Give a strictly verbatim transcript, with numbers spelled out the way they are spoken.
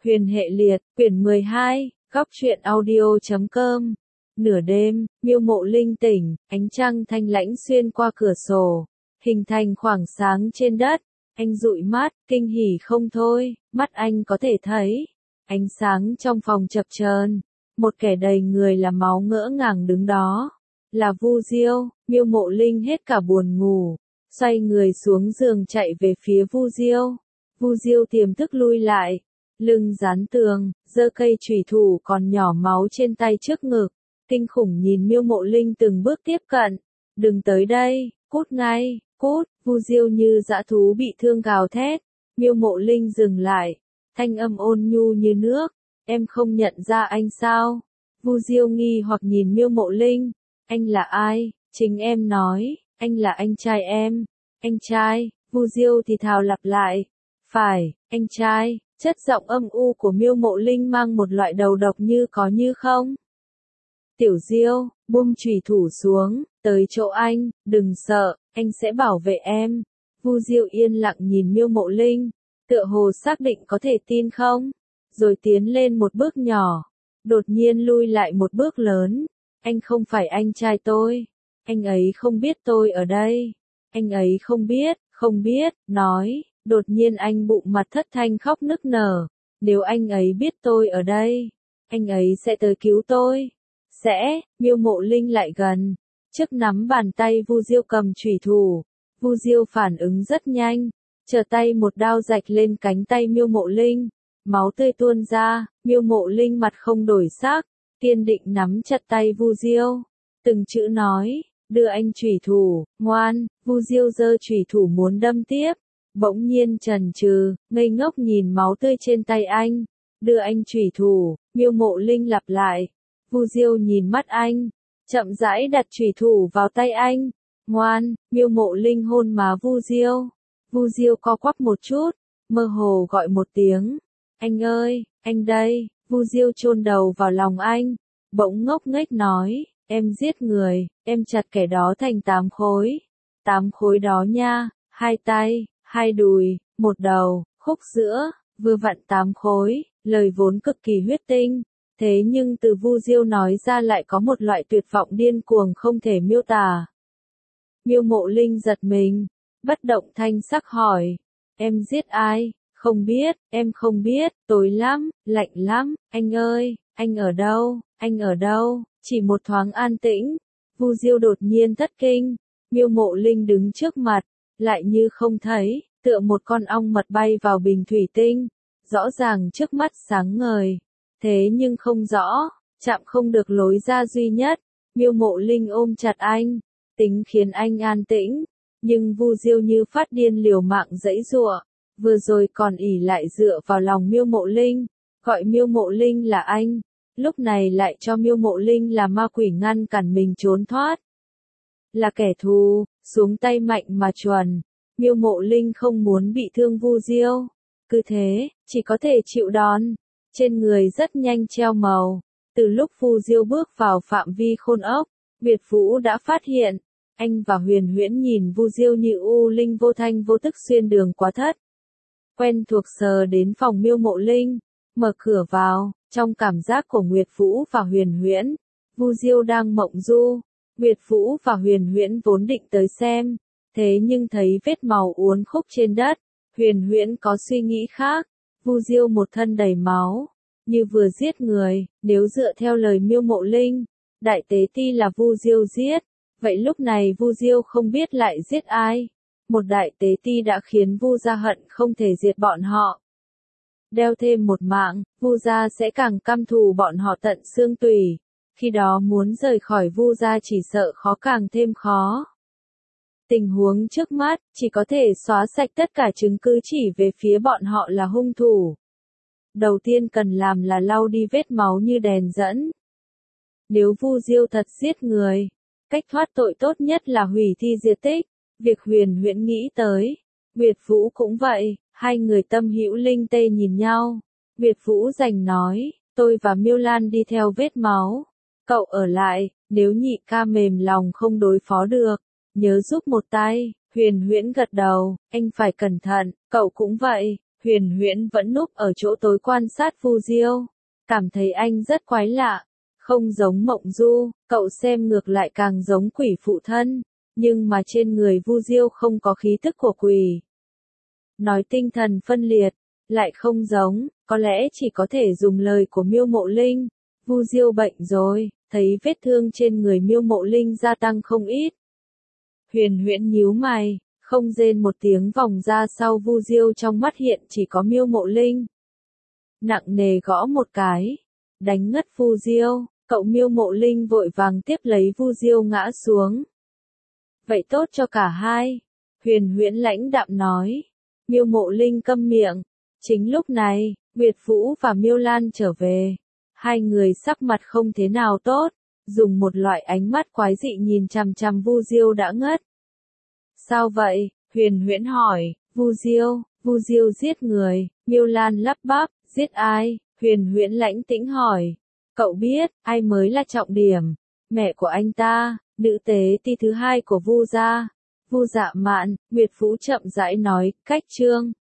Huyền hệ liệt, quyển mười hai, góc truyện audio chấm com. Nửa đêm, Miêu Mộ Linh tỉnh, ánh trăng thanh lãnh xuyên qua cửa sổ, hình thành khoảng sáng trên đất. Anh dụi mắt, kinh hỉ không thôi, mắt anh có thể thấy ánh sáng trong phòng chập chờn, một kẻ đầy người là máu ngỡ ngàng đứng đó, là Vu Diêu. Miêu Mộ Linh hết cả buồn ngủ, xoay người xuống giường chạy về phía Vu Diêu. Vu Diêu tiềm thức lui lại, lưng dán tường, giơ cây chủy thủ còn nhỏ máu trên tay trước ngực, kinh khủng nhìn Miêu Mộ Linh từng bước tiếp cận. "Đừng tới đây, cút ngay, cút!" Vu Diêu như dã thú bị thương gào thét. Miêu Mộ Linh dừng lại, thanh âm ôn nhu như nước, "Em không nhận ra anh sao?" Vu Diêu nghi hoặc nhìn Miêu Mộ Linh, "Anh là ai?" "Chính em nói, anh là anh trai em." "Anh trai?" Vu Diêu thì thào lặp lại. "Phải, anh trai." Chất giọng âm u của Miêu Mộ Linh mang một loại đầu độc như có như không. "Tiểu Diêu, buông chủy thủ xuống, tới chỗ anh, đừng sợ, anh sẽ bảo vệ em." Vu Diêu yên lặng nhìn Miêu Mộ Linh, tựa hồ xác định có thể tin không, rồi tiến lên một bước nhỏ, đột nhiên lui lại một bước lớn. "Anh không phải anh trai tôi, anh ấy không biết tôi ở đây, anh ấy không biết, không biết." Nói, đột nhiên anh bụng mặt thất thanh khóc nức nở. "Nếu anh ấy biết tôi ở đây, anh ấy sẽ tới cứu tôi." "Sẽ." Miêu Mộ Linh lại gần, trước nắm bàn tay Vu Diêu cầm chủy thủ. Vu Diêu phản ứng rất nhanh, trở tay một đao rạch lên cánh tay Miêu Mộ Linh, máu tươi tuôn ra. Miêu Mộ Linh mặt không đổi sắc, kiên định nắm chặt tay Vu Diêu, từng chữ nói, "Đưa anh chủy thủ, ngoan." Vu Diêu giơ chủy thủ muốn đâm tiếp, bỗng nhiên chần chừ, ngây ngốc nhìn máu tươi trên tay anh. "Đưa anh chủy thủ." Miêu Mộ Linh lặp lại. Vu Diêu nhìn mắt anh, chậm rãi đặt chủy thủ vào tay anh. "Ngoan." Miêu Mộ Linh hôn má Vu Diêu. Vu Diêu co quắp một chút, mơ hồ gọi một tiếng, "Anh ơi, anh đây." Vu Diêu chôn đầu vào lòng anh, bỗng ngốc nghếch nói, "Em giết người, em chặt kẻ đó thành tám khối. Tám khối đó nha, hai tay, hai đùi, một đầu, khúc giữa, vừa vặn tám khối." Lời vốn cực kỳ huyết tinh, thế nhưng từ Vu Diêu nói ra lại có một loại tuyệt vọng điên cuồng không thể miêu tả. Miêu Mộ Linh giật mình, bất động thanh sắc hỏi, "Em giết ai?" "Không biết, em không biết, tối lắm, lạnh lắm." "Anh ơi, anh ở đâu, anh ở đâu?" Chỉ một thoáng an tĩnh, Vu Diêu đột nhiên thất kinh. Miêu Mộ Linh đứng trước mặt, lại như không thấy, tựa một con ong mật bay vào bình thủy tinh. Rõ ràng trước mắt sáng ngời, thế nhưng không rõ, chạm không được lối ra duy nhất. Miêu Mộ Linh ôm chặt anh, tính khiến anh an tĩnh, nhưng Vu Diêu như phát điên liều mạng giãy giụa, vừa rồi còn ỷ lại dựa vào lòng Miêu Mộ Linh, gọi Miêu Mộ Linh là anh, lúc này lại cho Miêu Mộ Linh là ma quỷ ngăn cản mình trốn thoát. Là kẻ thù, xuống tay mạnh mà chuẩn. Miêu Mộ Linh không muốn bị thương Vu Diêu, cứ thế, chỉ có thể chịu đòn. Trên người rất nhanh treo màu. Từ lúc Vu Diêu bước vào phạm vi khôn ốc, Việt Vũ đã phát hiện, anh và Huyền Huyễn nhìn Vu Diêu như u linh vô thanh vô tức xuyên đường quá thất. Quen thuộc sờ đến phòng Miêu Mộ Linh, mở cửa vào, trong cảm giác của Nguyệt Vũ và Huyền Huyễn, Vu Diêu đang mộng du. Nguyệt Vũ và Huyền Huyễn vốn định tới xem, thế nhưng thấy vết máu uốn khúc trên đất, Huyền Huyễn có suy nghĩ khác. Vu Diêu một thân đầy máu, như vừa giết người. Nếu dựa theo lời Miêu Mộ Linh, Đại Tế Ti là Vu Diêu giết, vậy lúc này Vu Diêu không biết lại giết ai. Một Đại Tế Ti đã khiến Vu gia hận không thể diệt bọn họ. Đeo thêm một mạng, Vu gia sẽ càng căm thù bọn họ tận xương tủy. Khi đó muốn rời khỏi Vu gia chỉ sợ khó càng thêm khó. Tình huống trước mắt, chỉ có thể xóa sạch tất cả chứng cứ chỉ về phía bọn họ là hung thủ. Đầu tiên cần làm là lau đi vết máu như đèn dẫn. Nếu Vu Diêu thật giết người, cách thoát tội tốt nhất là hủy thi diệt tích. Việc Huyền Huyễn nghĩ tới, Nguyệt Vũ cũng vậy, hai người tâm hữu linh tê nhìn nhau. Nguyệt Vũ rành nói, "Tôi và Miêu Lan đi theo vết máu. Cậu ở lại, nếu nhị ca mềm lòng không đối phó được, nhớ giúp một tay." Huyền Huyễn gật đầu, "Anh phải cẩn thận." "Cậu cũng vậy." Huyền Huyễn vẫn núp ở chỗ tối quan sát Vu Diêu, cảm thấy anh rất quái lạ, không giống Mộng Du, cậu xem ngược lại càng giống quỷ phụ thân, nhưng mà trên người Vu Diêu không có khí tức của quỷ. Nói tinh thần phân liệt, lại không giống, có lẽ chỉ có thể dùng lời của Miêu Mộ Linh. Vu Diêu bệnh rồi, thấy vết thương trên người Miêu Mộ Linh gia tăng không ít. Huyền Huyễn nhíu mày, không rên một tiếng vòng ra sau Vu Diêu, trong mắt hiện chỉ có Miêu Mộ Linh. Nặng nề gõ một cái, đánh ngất Vu Diêu, cậu Miêu Mộ Linh vội vàng tiếp lấy Vu Diêu ngã xuống. Vậy tốt cho cả hai, Huyền Huyễn lãnh đạm nói. Miêu Mộ Linh câm miệng. Chính lúc này, Nguyệt Vũ và Miêu Lan trở về. Hai người sắc mặt không thế nào tốt, dùng một loại ánh mắt quái dị nhìn chằm chằm Vu Diêu đã ngất. Sao vậy? Huyền Huyễn hỏi. Vu Diêu, Vu Diêu giết người. Miêu Lan lắp bắp, giết ai? Huyền Huyễn lãnh tĩnh hỏi. Cậu biết, ai mới là trọng điểm? Mẹ của anh ta, nữ tế ti thứ hai của Vu gia. Vu Dạ Mạn, Nguyệt Vũ chậm rãi nói, cách chương.